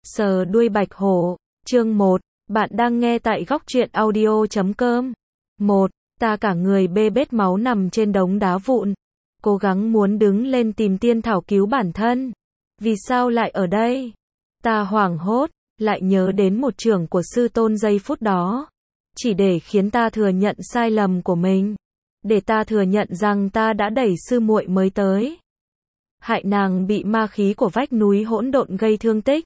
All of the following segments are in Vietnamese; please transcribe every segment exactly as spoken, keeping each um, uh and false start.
Sờ đuôi bạch hổ, chương một, bạn đang nghe tại góc truyện audio chấm com. một, ta cả người bê bết máu nằm trên đống đá vụn, cố gắng muốn đứng lên tìm tiên thảo cứu bản thân. Vì sao lại ở đây? Ta hoảng hốt, lại nhớ đến một chưởng của sư tôn giây phút đó. Chỉ để khiến ta thừa nhận sai lầm của mình. Để ta thừa nhận rằng ta đã đẩy sư muội mới tới. Hại nàng bị ma khí của vách núi hỗn độn gây thương tích.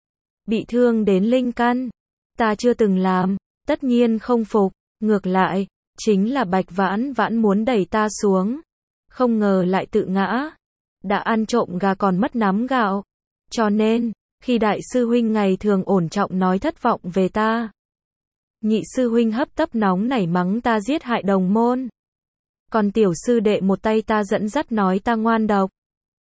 Bị thương đến linh căn. Ta chưa từng làm, tất nhiên không phục, ngược lại, chính là Bạch Vãn Vãn muốn đẩy ta xuống. Không ngờ lại tự ngã. Đã ăn trộm gà còn mất nắm gạo. Cho nên, khi đại sư huynh ngày thường ổn trọng nói thất vọng về ta. Nhị sư huynh hấp tấp nóng nảy mắng ta giết hại đồng môn. Còn tiểu sư đệ một tay ta dẫn dắt nói ta ngoan độc.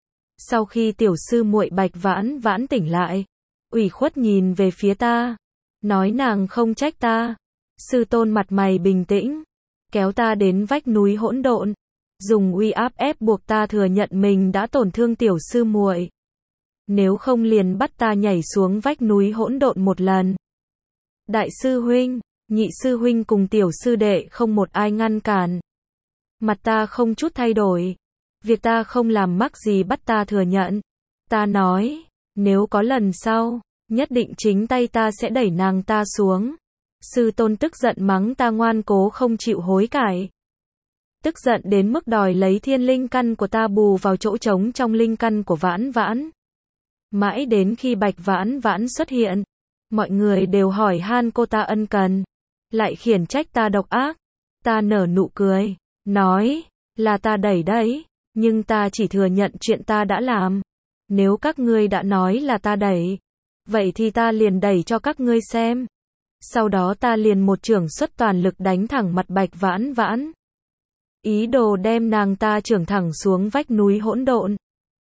Sau khi tiểu sư muội Bạch Vãn Vãn tỉnh lại, ủy khuất nhìn về phía ta, nói nàng không trách ta. Sư tôn mặt mày bình tĩnh, kéo ta đến vách núi hỗn độn, dùng uy áp ép buộc ta thừa nhận mình đã tổn thương tiểu sư muội. Nếu không liền bắt ta nhảy xuống vách núi hỗn độn một lần. Đại sư huynh, nhị sư huynh cùng tiểu sư đệ không một ai ngăn cản. Mặt ta không chút thay đổi. Việc ta không làm mắc gì bắt ta thừa nhận. Ta nói, nếu có lần sau, nhất định chính tay ta sẽ đẩy nàng ta xuống. Sư tôn tức giận mắng ta ngoan cố không chịu hối cải. Tức giận đến mức đòi lấy thiên linh căn của ta bù vào chỗ trống trong linh căn của Vãn Vãn. Mãi đến khi Bạch Vãn Vãn xuất hiện, mọi người đều hỏi han cô ta ân cần, lại khiển trách ta độc ác. Ta nở nụ cười, nói, là ta đẩy đấy, nhưng ta chỉ thừa nhận chuyện ta đã làm. Nếu các ngươi đã nói là ta đẩy, vậy thì ta liền đẩy cho các ngươi xem. Sau đó ta liền một chưởng xuất toàn lực đánh thẳng mặt Bạch Vãn Vãn. Ý đồ đem nàng ta chưởng thẳng xuống vách núi hỗn độn.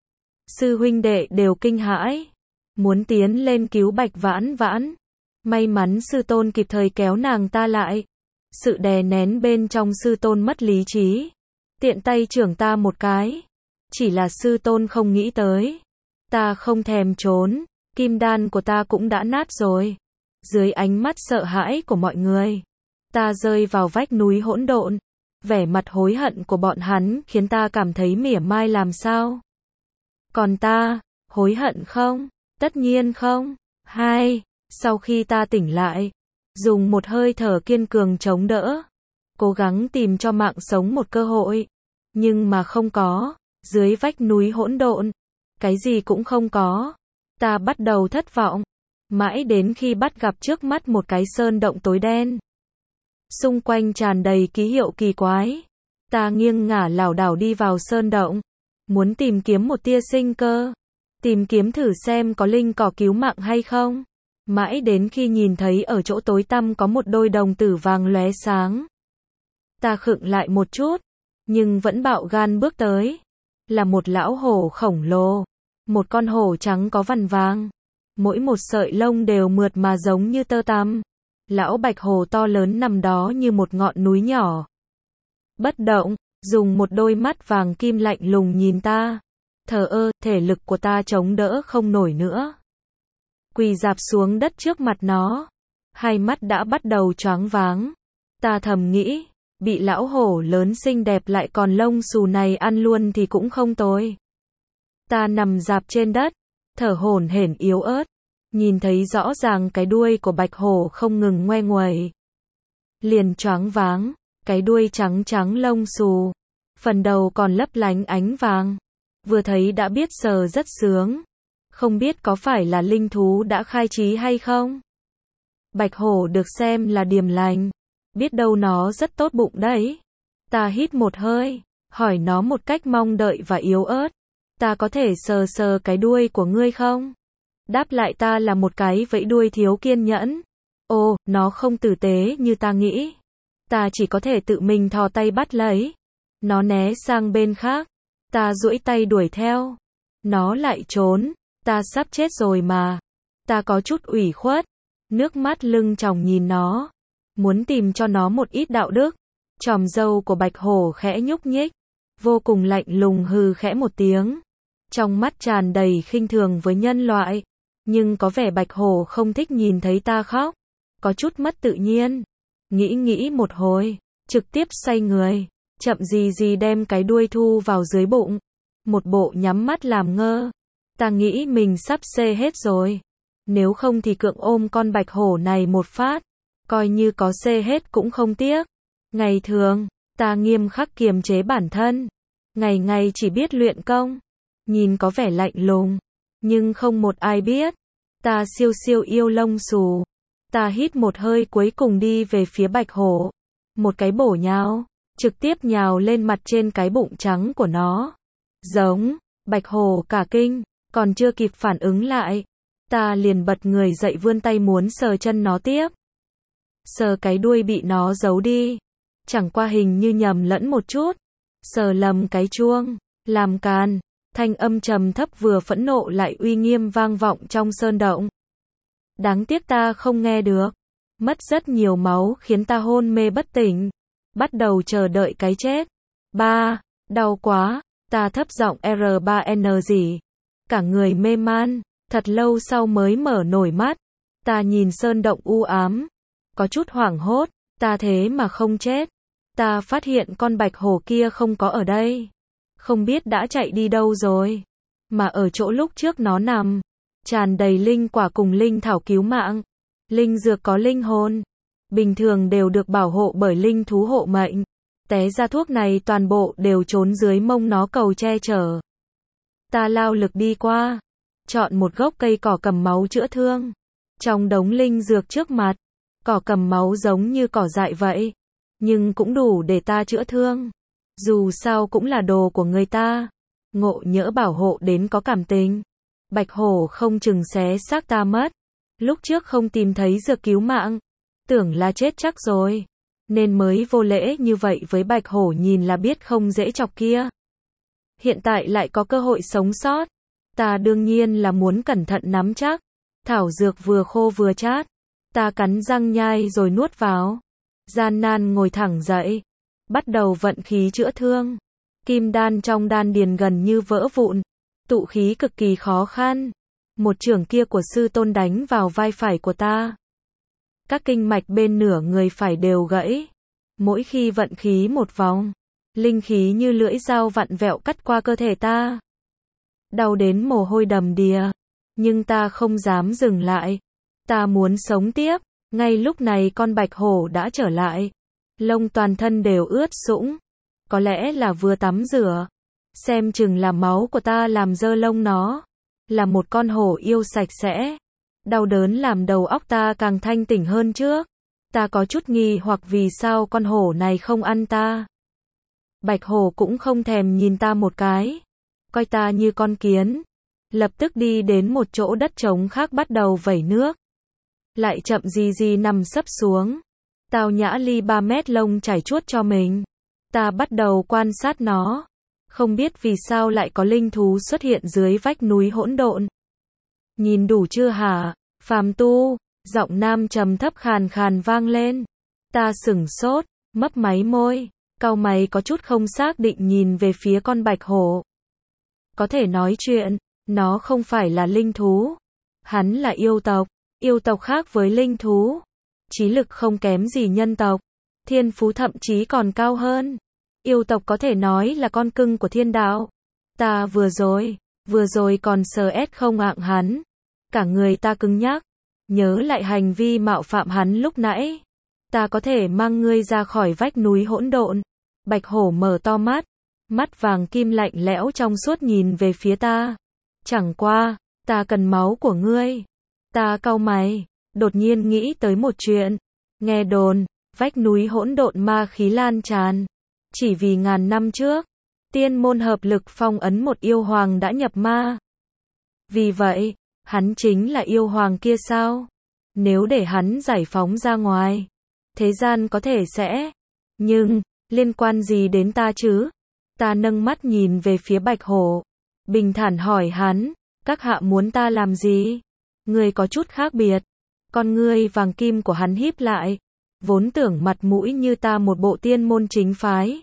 Sư huynh đệ đều kinh hãi, muốn tiến lên cứu Bạch Vãn Vãn. May mắn sư tôn kịp thời kéo nàng ta lại. Sự đè nén bên trong sư tôn mất lý trí, tiện tay chưởng ta một cái. Chỉ là sư tôn không nghĩ tới, ta không thèm trốn, kim đan của ta cũng đã nát rồi. Dưới ánh mắt sợ hãi của mọi người, ta rơi vào vách núi hỗn độn. Vẻ mặt hối hận của bọn hắn khiến ta cảm thấy mỉa mai làm sao. Còn ta, hối hận không? Tất nhiên không. Hai, sau khi ta tỉnh lại, dùng một hơi thở kiên cường chống đỡ, cố gắng tìm cho mạng sống một cơ hội, nhưng mà không có. Dưới vách núi hỗn độn, cái gì cũng không có. Ta bắt đầu thất vọng, mãi đến khi bắt gặp trước mắt một cái sơn động tối đen. Xung quanh tràn đầy ký hiệu kỳ quái. Ta nghiêng ngả lảo đảo đi vào sơn động, muốn tìm kiếm một tia sinh cơ, tìm kiếm thử xem có linh cỏ cứu mạng hay không. Mãi đến khi nhìn thấy ở chỗ tối tăm có một đôi đồng tử vàng lóe sáng. Ta khựng lại một chút, nhưng vẫn bạo gan bước tới. Là một lão hổ khổng lồ, một con hổ trắng có vằn vàng, mỗi một sợi lông đều mượt mà giống như tơ tằm. Lão bạch hổ to lớn nằm đó như một ngọn núi nhỏ, bất động, dùng một đôi mắt vàng kim lạnh lùng nhìn ta. Thờ ơ, thể lực của ta chống đỡ không nổi nữa. Quỳ rạp xuống đất trước mặt nó, hai mắt đã bắt đầu choáng váng. Ta thầm nghĩ, bị lão hổ lớn xinh đẹp lại còn lông xù này ăn luôn thì cũng không tồi. Ta nằm rạp trên đất, thở hổn hển yếu ớt, nhìn thấy rõ ràng cái đuôi của bạch hổ không ngừng ngoe nguẩy. Liền choáng váng, cái đuôi trắng trắng lông xù, phần đầu còn lấp lánh ánh vàng. Vừa thấy đã biết sờ rất sướng. Không biết có phải là linh thú đã khai trí hay không? Bạch hổ được xem là điềm lành, biết đâu nó rất tốt bụng đấy. Ta hít một hơi, hỏi nó một cách mong đợi và yếu ớt. Ta có thể sờ sờ cái đuôi của ngươi không? Đáp lại ta là một cái vẫy đuôi thiếu kiên nhẫn. Ồ, nó không tử tế như ta nghĩ. Ta chỉ có thể tự mình thò tay bắt lấy. Nó né sang bên khác. Ta duỗi tay đuổi theo. Nó lại trốn. Ta sắp chết rồi mà. Ta có chút ủy khuất, nước mắt lưng tròng nhìn nó, muốn tìm cho nó một ít đạo đức. Chòm râu của bạch hổ khẽ nhúc nhích, vô cùng lạnh lùng hừ khẽ một tiếng, trong mắt tràn đầy khinh thường với nhân loại. Nhưng có vẻ bạch hổ không thích nhìn thấy ta khóc. Có chút mất tự nhiên. Nghĩ nghĩ một hồi, trực tiếp xoay người. Chậm gì gì đem cái đuôi thu vào dưới bụng. Một bộ nhắm mắt làm ngơ. Ta nghĩ mình sắp xê hết rồi. Nếu không thì cưỡng ôm con bạch hổ này một phát. Coi như có xê hết cũng không tiếc. Ngày thường, ta nghiêm khắc kiềm chế bản thân. Ngày ngày chỉ biết luyện công. Nhìn có vẻ lạnh lùng. Nhưng không một ai biết. Ta siêu siêu yêu lông xù. Ta hít một hơi cuối cùng đi về phía bạch hổ. Một cái bổ nhào. Trực tiếp nhào lên mặt trên cái bụng trắng của nó. Giống. Bạch hổ cả kinh. Còn chưa kịp phản ứng lại. Ta liền bật người dậy vươn tay muốn sờ chân nó tiếp. Sờ cái đuôi bị nó giấu đi. Chẳng qua hình như nhầm lẫn một chút. Sờ lầm cái chuông. Làm càn. Thanh âm trầm thấp vừa phẫn nộ lại uy nghiêm vang vọng trong sơn động. Đáng tiếc ta không nghe được. Mất rất nhiều máu khiến ta hôn mê bất tỉnh. Bắt đầu chờ đợi cái chết. Ba. Đau quá. Ta thấp giọng R ba N gì. Cả người mê man. Thật lâu sau mới mở nổi mắt. Ta nhìn sơn động u ám. Có chút hoảng hốt. Ta thế mà không chết. Ta phát hiện con bạch hổ kia không có ở đây. Không biết đã chạy đi đâu rồi. Mà ở chỗ lúc trước nó nằm. Tràn đầy linh quả cùng linh thảo cứu mạng. Linh dược có linh hồn. Bình thường đều được bảo hộ bởi linh thú hộ mệnh. Té ra thuốc này toàn bộ đều trốn dưới mông nó cầu che chở. Ta lao lực đi qua. Chọn một gốc cây cỏ cầm máu chữa thương. Trong đống linh dược trước mặt. Cỏ cầm máu giống như cỏ dại vậy. Nhưng cũng đủ để ta chữa thương. Dù sao cũng là đồ của người ta. Ngộ nhỡ bảo hộ đến có cảm tình. Bạch hổ không chừng xé xác ta mất. Lúc trước không tìm thấy dược cứu mạng. Tưởng là chết chắc rồi. Nên mới vô lễ như vậy với bạch hổ nhìn là biết không dễ chọc kia. Hiện tại lại có cơ hội sống sót. Ta đương nhiên là muốn cẩn thận nắm chắc. Thảo dược vừa khô vừa chát. Ta cắn răng nhai rồi nuốt vào. Gian nan ngồi thẳng dậy. Bắt đầu vận khí chữa thương. Kim đan trong đan điền gần như vỡ vụn. Tụ khí cực kỳ khó khăn. Một chưởng kia của sư tôn đánh vào vai phải của ta. Các kinh mạch bên nửa người phải đều gãy. Mỗi khi vận khí một vòng, linh khí như lưỡi dao vặn vẹo cắt qua cơ thể ta. Đau đến mồ hôi đầm đìa. Nhưng ta không dám dừng lại. Ta muốn sống tiếp. Ngay lúc này con bạch hổ đã trở lại. Lông toàn thân đều ướt sũng. Có lẽ là vừa tắm rửa. Xem chừng là máu của ta làm dơ lông nó. Là một con hổ yêu sạch sẽ. Đau đớn làm đầu óc ta càng thanh tỉnh hơn trước. Ta có chút nghi hoặc vì sao con hổ này không ăn ta. Bạch hổ cũng không thèm nhìn ta một cái. Coi ta như con kiến. Lập tức đi đến một chỗ đất trống khác bắt đầu vẩy nước. Lại chậm gì gì nằm sấp xuống. Tao nhã ly ba mét lông chảy chuốt cho mình. Ta bắt đầu quan sát nó. Không biết vì sao lại có linh thú xuất hiện dưới vách núi hỗn độn. Nhìn đủ chưa hả, phàm tu, giọng nam trầm thấp khàn khàn vang lên. Ta sửng sốt, mấp máy môi, cau mày có chút không xác định nhìn về phía con bạch hổ. Có thể nói chuyện, nó không phải là linh thú. Hắn là yêu tộc, yêu tộc khác với linh thú. Trí lực không kém gì nhân tộc, thiên phú thậm chí còn cao hơn. Yêu tộc có thể nói là con cưng của thiên đạo. Ta vừa rồi, vừa rồi còn sờ ét không ạng hắn. Cả người ta cứng nhắc. Nhớ lại hành vi mạo phạm hắn lúc nãy. Ta có thể mang ngươi ra khỏi vách núi hỗn độn. Bạch hổ mở to mắt. Mắt vàng kim lạnh lẽo trong suốt nhìn về phía ta. Chẳng qua, ta cần máu của ngươi. Ta cau mày, đột nhiên nghĩ tới một chuyện. Nghe đồn, vách núi hỗn độn ma khí lan tràn. Chỉ vì ngàn năm trước, tiên môn hợp lực phong ấn một yêu hoàng đã nhập ma. Vì vậy, hắn chính là yêu hoàng kia sao? Nếu để hắn giải phóng ra ngoài, thế gian có thể sẽ. Nhưng, liên quan gì đến ta chứ? Ta nâng mắt nhìn về phía bạch hổ. Bình thản hỏi hắn, các hạ muốn ta làm gì? Người có chút khác biệt. Con ngươi vàng kim của hắn híp lại. Vốn tưởng mặt mũi như ta một bộ tiên môn chính phái.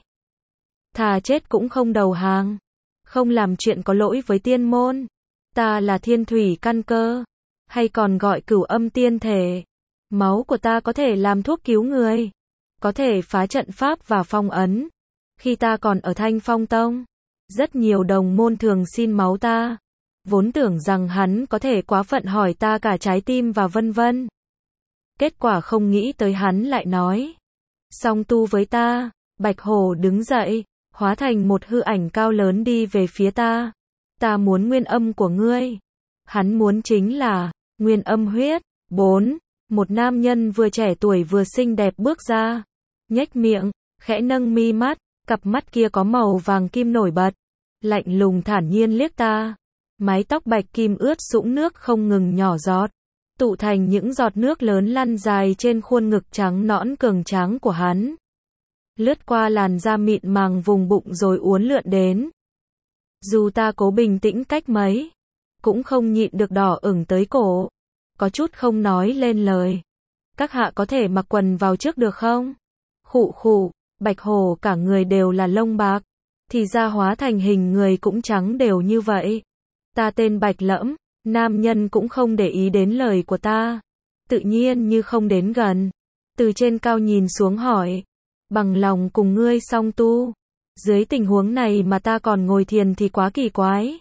Thà chết cũng không đầu hàng. Không làm chuyện có lỗi với tiên môn. Ta là thiên thủy căn cơ. hay còn gọi cửu âm tiên thể. Máu của ta có thể làm thuốc cứu người, có thể phá trận pháp và phong ấn. Khi ta còn ở Thanh Phong Tông, rất nhiều đồng môn thường xin máu ta, vốn tưởng rằng hắn có thể quá phận hỏi ta cả trái tim và vân vân. Kết quả không nghĩ tới hắn lại nói, song tu với ta. Bạch Hổ đứng dậy, hóa thành một hư ảnh cao lớn đi về phía ta. Ta muốn nguyên âm của ngươi. Hắn muốn chính là nguyên âm huyết. Bốn. Một nam nhân vừa trẻ tuổi vừa xinh đẹp bước ra, nhếch miệng, khẽ nâng mi mắt, cặp mắt kia có màu vàng kim nổi bật, lạnh lùng thản nhiên liếc ta. Mái tóc bạch kim ướt sũng nước không ngừng nhỏ giọt, tụ thành những giọt nước lớn lăn dài trên khuôn ngực trắng nõn cường tráng của hắn, lướt qua làn da mịn màng vùng bụng rồi uốn lượn đến. Dù ta cố bình tĩnh cách mấy, cũng không nhịn được đỏ ửng tới cổ, có chút không nói lên lời. Các hạ có thể mặc quần vào trước được không? Khụ khụ, Bạch Hổ cả người đều là lông bạc, thì ra hóa thành hình người cũng trắng đều như vậy. Ta tên Bạch Lẫm. Nam nhân cũng không để ý đến lời của ta, tự nhiên như không đến gần, từ trên cao nhìn xuống hỏi, bằng lòng cùng ngươi song tu. Dưới tình huống này mà ta còn ngồi thiền thì quá kỳ quái.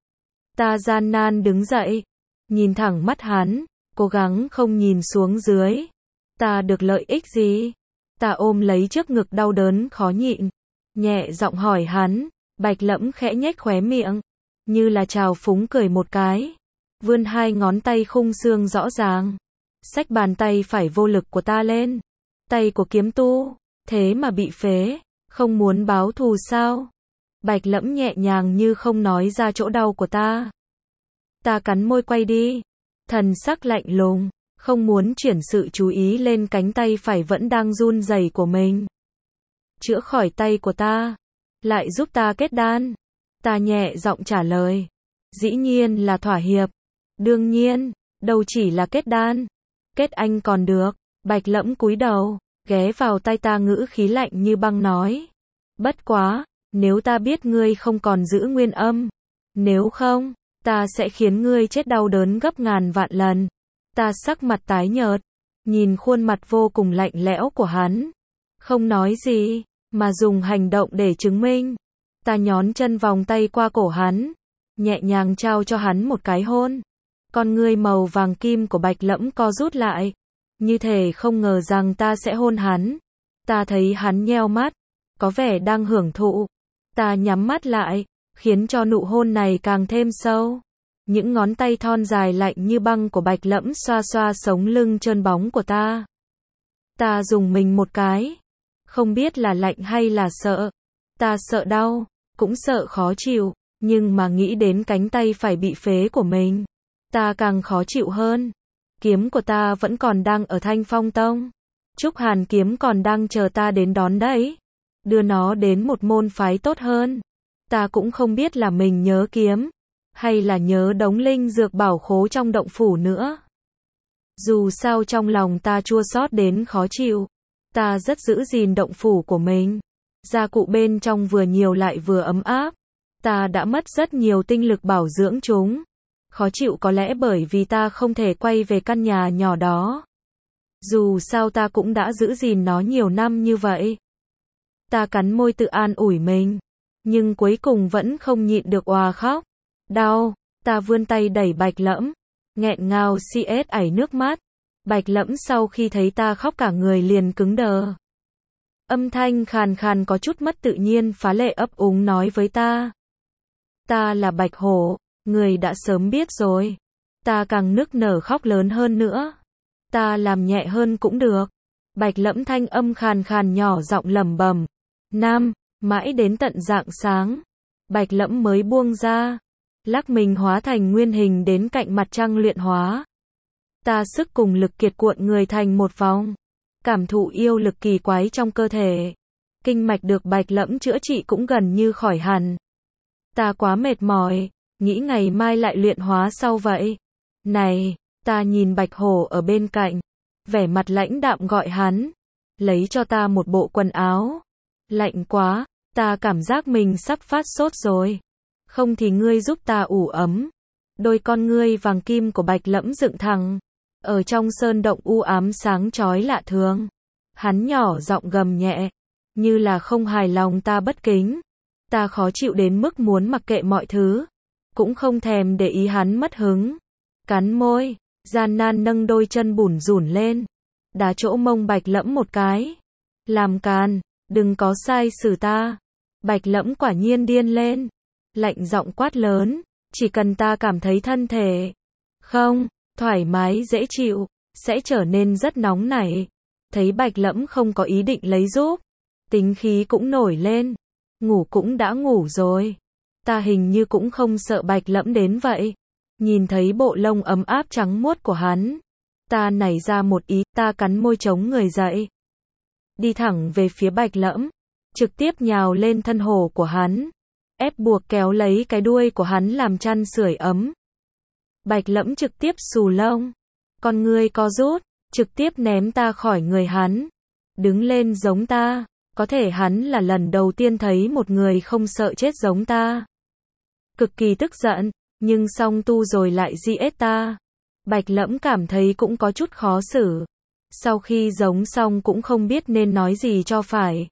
Ta gian nan đứng dậy, nhìn thẳng mắt hắn, cố gắng không nhìn xuống dưới. Ta được lợi ích gì? Ta ôm lấy trước ngực đau đớn khó nhịn, nhẹ giọng hỏi hắn. Bạch Lẫm khẽ nhếch khóe miệng, như là trào phúng cười một cái, vươn hai ngón tay khung xương rõ ràng, xách bàn tay phải vô lực của ta lên. Tay của kiếm tu, thế mà bị phế, không muốn báo thù sao? Bạch Lẫm nhẹ nhàng như không nói ra chỗ đau của ta. Ta cắn môi quay đi, thần sắc lạnh lùng, không muốn chuyển sự chú ý lên cánh tay phải vẫn đang run rẩy của mình. Chữa khỏi tay của ta, lại giúp ta kết đan. Ta nhẹ giọng trả lời, dĩ nhiên là thỏa hiệp. Đương nhiên, đâu chỉ là kết đan, kết anh còn được. Bạch Lẫm cúi đầu, ghé vào tai ta ngữ khí lạnh như băng nói, bất quá, nếu ta biết ngươi không còn giữ nguyên âm, nếu không, ta sẽ khiến ngươi chết đau đớn gấp ngàn vạn lần. Ta sắc mặt tái nhợt, nhìn khuôn mặt vô cùng lạnh lẽo của hắn, không nói gì, mà dùng hành động để chứng minh. Ta nhón chân vòng tay qua cổ hắn, nhẹ nhàng trao cho hắn một cái hôn. Con ngươi màu vàng kim của Bạch Lẫm co rút lại, như thể không ngờ rằng ta sẽ hôn hắn. Ta thấy hắn nheo mắt, có vẻ đang hưởng thụ. Ta nhắm mắt lại, khiến cho nụ hôn này càng thêm sâu. Những ngón tay thon dài lạnh như băng của Bạch Lẫm xoa xoa sống lưng trơn bóng của ta. Ta dùng mình một cái, không biết là lạnh hay là sợ. Ta sợ đau, cũng sợ khó chịu, nhưng mà nghĩ đến cánh tay phải bị phế của mình, ta càng khó chịu hơn. Kiếm của ta vẫn còn đang ở Thanh Phong Tông. Trúc Hàn kiếm còn đang chờ ta đến đón đấy. Đưa nó đến một môn phái tốt hơn. Ta cũng không biết là mình nhớ kiếm, hay là nhớ đống linh dược bảo khố trong động phủ nữa. Dù sao trong lòng ta chua xót đến khó chịu. Ta rất giữ gìn động phủ của mình. Gia cụ bên trong vừa nhiều lại vừa ấm áp. Ta đã mất rất nhiều tinh lực bảo dưỡng chúng. Khó chịu có lẽ bởi vì ta không thể quay về căn nhà nhỏ đó. Dù sao ta cũng đã giữ gìn nó nhiều năm như vậy. Ta cắn môi tự an ủi mình, nhưng cuối cùng vẫn không nhịn được òa khóc. Đau, ta vươn tay đẩy Bạch Lẫm, nghẹn ngào xiết ảy nước mắt. Bạch Lẫm sau khi thấy ta khóc cả người liền cứng đờ. Âm thanh khàn khàn có chút mất tự nhiên phá lệ ấp úng nói với ta. Ta là Bạch Hổ, người đã sớm biết rồi. Ta càng nức nở khóc lớn hơn nữa. Ta làm nhẹ hơn cũng được. Bạch Lẫm thanh âm khàn khàn nhỏ giọng lẩm bẩm. Nam, mãi đến tận rạng sáng, Bạch Lẫm mới buông ra, lắc mình hóa thành nguyên hình đến cạnh mặt trăng luyện hóa. Ta sức cùng lực kiệt cuộn người thành một vòng, cảm thụ yêu lực kỳ quái trong cơ thể. Kinh mạch được Bạch Lẫm chữa trị cũng gần như khỏi hẳn. Ta quá mệt mỏi, nghĩ ngày mai lại luyện hóa sau vậy. Này, ta nhìn Bạch Hổ ở bên cạnh, vẻ mặt lãnh đạm gọi hắn, lấy cho ta một bộ quần áo. Lạnh quá, ta cảm giác mình sắp phát sốt rồi. Không thì ngươi giúp ta ủ ấm. Đôi con ngươi vàng kim của Bạch Lẫm dựng thẳng. Ở trong sơn động u ám sáng chói lạ thường. Hắn nhỏ giọng gầm nhẹ. Như là không hài lòng ta bất kính. Ta khó chịu đến mức muốn mặc kệ mọi thứ. Cũng không thèm để ý hắn mất hứng. Cắn môi, gian nan nâng đôi chân bủn rủn lên. Đá chỗ mông Bạch Lẫm một cái. Làm càn, đừng có sai xử ta. Bạch Lẫm quả nhiên điên lên. Lạnh giọng quát lớn. Chỉ cần ta cảm thấy thân thể không thoải mái dễ chịu, sẽ trở nên rất nóng nảy. Thấy Bạch Lẫm không có ý định lấy giúp. Tính khí cũng nổi lên. Ngủ cũng đã ngủ rồi. Ta hình như cũng không sợ Bạch Lẫm đến vậy. Nhìn thấy bộ lông ấm áp trắng muốt của hắn. Ta nảy ra một ý, ta cắn môi chống người dậy. Đi thẳng về phía Bạch Lẫm. Trực tiếp nhào lên thân hổ của hắn. Ép buộc kéo lấy cái đuôi của hắn làm chăn sưởi ấm. Bạch Lẫm trực tiếp xù lông. Con ngươi co rút, trực tiếp ném ta khỏi người hắn. Đứng lên giống ta. Có thể hắn là lần đầu tiên thấy một người không sợ chết giống ta. Cực kỳ tức giận, nhưng xong tu rồi lại di ết ta. Bạch Lẫm cảm thấy cũng có chút khó xử. Sau khi giống xong cũng không biết nên nói gì cho phải.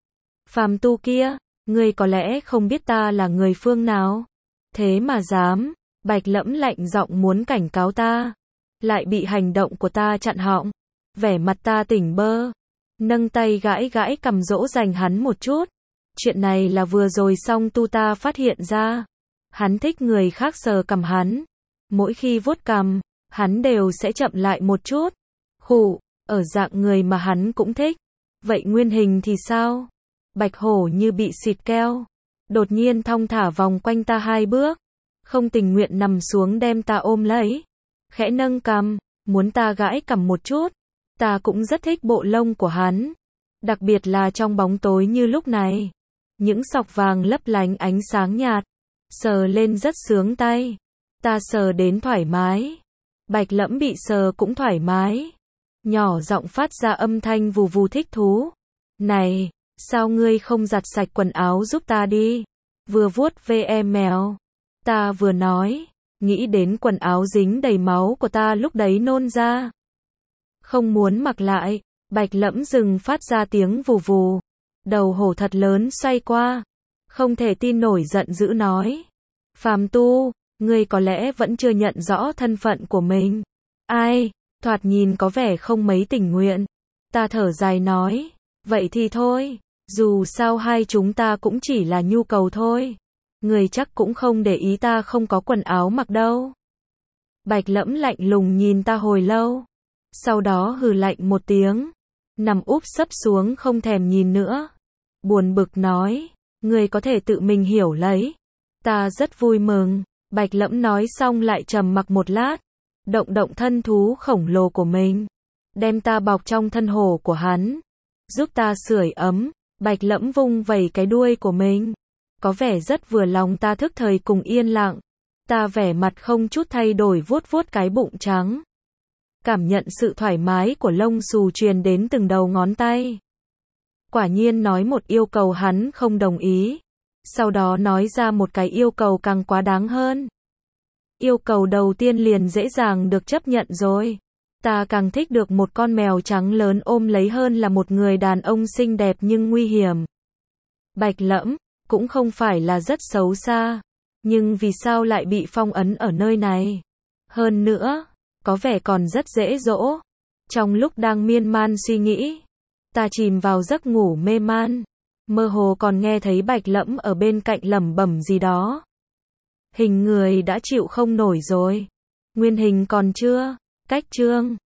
Phàm tu kia, ngươi có lẽ không biết ta là người phương nào. Thế mà dám, Bạch Lẫm lạnh giọng muốn cảnh cáo ta. Lại bị hành động của ta chặn họng. Vẻ mặt ta tỉnh bơ. Nâng tay gãi gãi cằm dỗ dành hắn một chút. Chuyện này là vừa rồi xong tu ta phát hiện ra. Hắn thích người khác sờ cằm hắn. Mỗi khi vuốt cằm, hắn đều sẽ chậm lại một chút. Khụ, ở dạng người mà hắn cũng thích. Vậy nguyên hình thì sao? Bạch hổ như bị xịt keo. Đột nhiên thong thả vòng quanh ta hai bước. Không tình nguyện nằm xuống đem ta ôm lấy. Khẽ nâng cằm, muốn ta gãi cằm một chút. Ta cũng rất thích bộ lông của hắn. Đặc biệt là trong bóng tối như lúc này. Những sọc vàng lấp lánh ánh sáng nhạt. Sờ lên rất sướng tay. Ta sờ đến thoải mái. Bạch Lẫm bị sờ cũng thoải mái. Nhỏ giọng phát ra âm thanh vù vù thích thú. Này, sao ngươi không giặt sạch quần áo giúp ta đi? Vừa vuốt ve em mèo. Ta vừa nói. Nghĩ đến quần áo dính đầy máu của ta lúc đấy nôn ra. Không muốn mặc lại. Bạch Lẫm dừng phát ra tiếng vù vù. Đầu hổ thật lớn xoay qua. Không thể tin nổi giận dữ nói. Phàm tu, ngươi có lẽ vẫn chưa nhận rõ thân phận của mình. Ai, thoạt nhìn có vẻ không mấy tình nguyện. Ta thở dài nói. Vậy thì thôi. Dù sao hai chúng ta cũng chỉ là nhu cầu thôi. Người chắc cũng không để ý ta không có quần áo mặc đâu. Bạch Lẫm lạnh lùng nhìn ta hồi lâu. Sau đó hừ lạnh một tiếng. Nằm úp sấp xuống không thèm nhìn nữa. Buồn bực nói. Người có thể tự mình hiểu lấy. Ta rất vui mừng. Bạch Lẫm nói xong lại trầm mặc một lát. Động động thân thú khổng lồ của mình. Đem ta bọc trong thân hổ của hắn. Giúp ta sưởi ấm. Bạch Lẫm vung vẩy cái đuôi của mình. Có vẻ rất vừa lòng ta thức thời cùng yên lặng. Ta vẻ mặt không chút thay đổi vuốt vuốt cái bụng trắng. Cảm nhận sự thoải mái của lông xù truyền đến từng đầu ngón tay. Quả nhiên nói một yêu cầu hắn không đồng ý. Sau đó nói ra một cái yêu cầu càng quá đáng hơn. Yêu cầu đầu tiên liền dễ dàng được chấp nhận rồi. Ta càng thích được một con mèo trắng lớn ôm lấy hơn là một người đàn ông xinh đẹp nhưng nguy hiểm. Bạch Lẫm, cũng không phải là rất xấu xa. Nhưng vì sao lại bị phong ấn ở nơi này? Hơn nữa, có vẻ còn rất dễ dỗ. Trong lúc đang miên man suy nghĩ, ta chìm vào giấc ngủ mê man. Mơ hồ còn nghe thấy Bạch Lẫm ở bên cạnh lẩm bẩm gì đó. Hình người đã chịu không nổi rồi. Nguyên hình còn chưa. Cách chương